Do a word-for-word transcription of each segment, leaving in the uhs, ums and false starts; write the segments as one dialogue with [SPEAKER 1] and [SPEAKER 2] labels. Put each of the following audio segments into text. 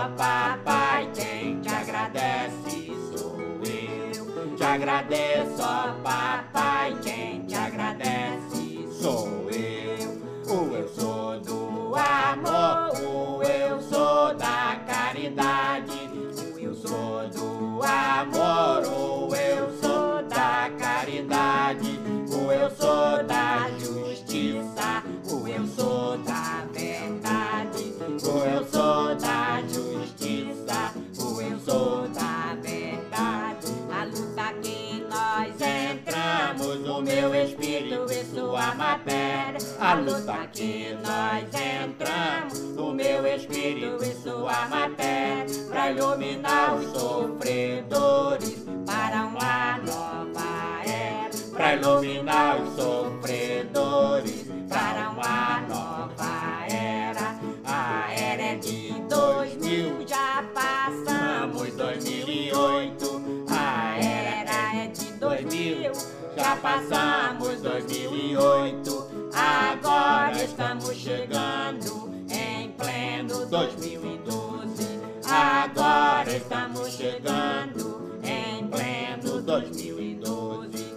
[SPEAKER 1] ó papai, quem te agradece sou eu. Te agradeço, ó papai, quem te agradece sou eu. O eu sou do amor, o eu sou da caridade. O eu sou do amor, o eu sou da caridade. O eu sou da justiça, o eu sou da verdade. O eu sou da justiça, o eu sou da verdade. A luta que nós entramos, o meu espírito e sua matéria. A luta que nós entramos, o meu espírito e sua matéria, pra iluminar os sofredores para uma nova era. Pra iluminar os sofredores para uma nova era. A era é de dois mil, já passamos dois mil e oito. A era é de dois mil, já passamos dois mil e oito. Agora estamos chegando em pleno dois mil e doze. Agora estamos chegando em pleno dois mil e doze.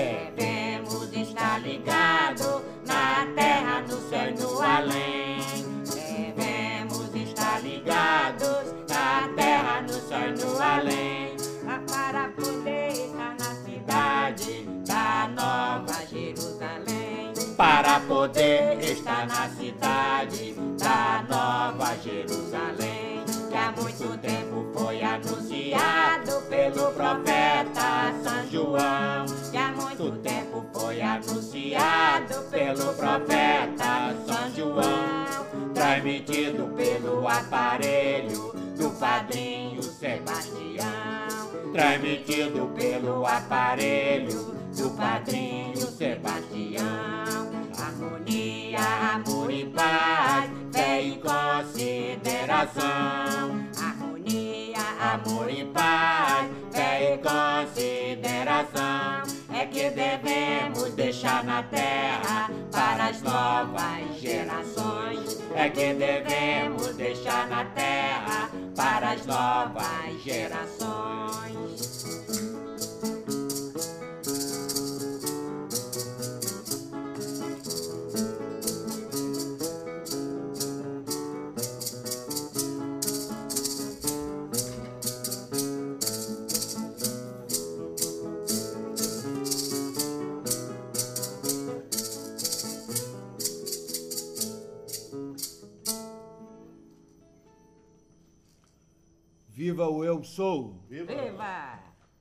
[SPEAKER 1] Devemos estar ligados na terra, no céu e no além. Devemos estar ligados na terra, no céu e no além, para poder estar na cidade da Nova Jerusalém. Para poder estar na cidade da Nova Jerusalém, que há muito tempo foi anunciado pelo profeta São João. Que há muito tempo foi anunciado pelo profeta São João, transmitido pelo aparelho do padrinho Sebastião. Transmitido pelo aparelho do padrinho Sebastião. Harmonia, amor e paz, fé e consideração. Harmonia, amor e paz, fé e consideração é que devemos deixar na terra para as novas gerações. É que devemos deixar na terra para as novas gerações.
[SPEAKER 2] Viva o eu sou!
[SPEAKER 3] Viva! Viva,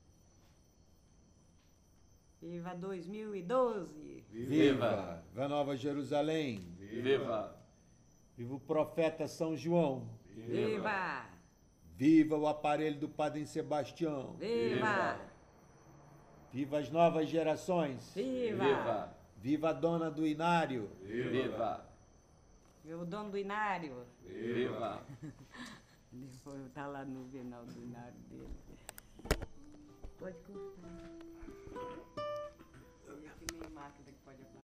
[SPEAKER 3] Viva dois mil e doze!
[SPEAKER 2] Viva! Viva Nova Jerusalém!
[SPEAKER 4] Viva!
[SPEAKER 2] Viva o profeta São João!
[SPEAKER 3] Viva!
[SPEAKER 2] Viva o aparelho do Padre Sebastião!
[SPEAKER 3] Viva!
[SPEAKER 2] Viva as novas gerações!
[SPEAKER 3] Viva!
[SPEAKER 4] Viva!
[SPEAKER 2] Viva a dona do Inário!
[SPEAKER 4] Viva!
[SPEAKER 3] Viva o dono do Inário!
[SPEAKER 4] Viva!
[SPEAKER 3] Depois tá lá no final do Inário dele. Pode cortar. Eu vi que nem máquina que pode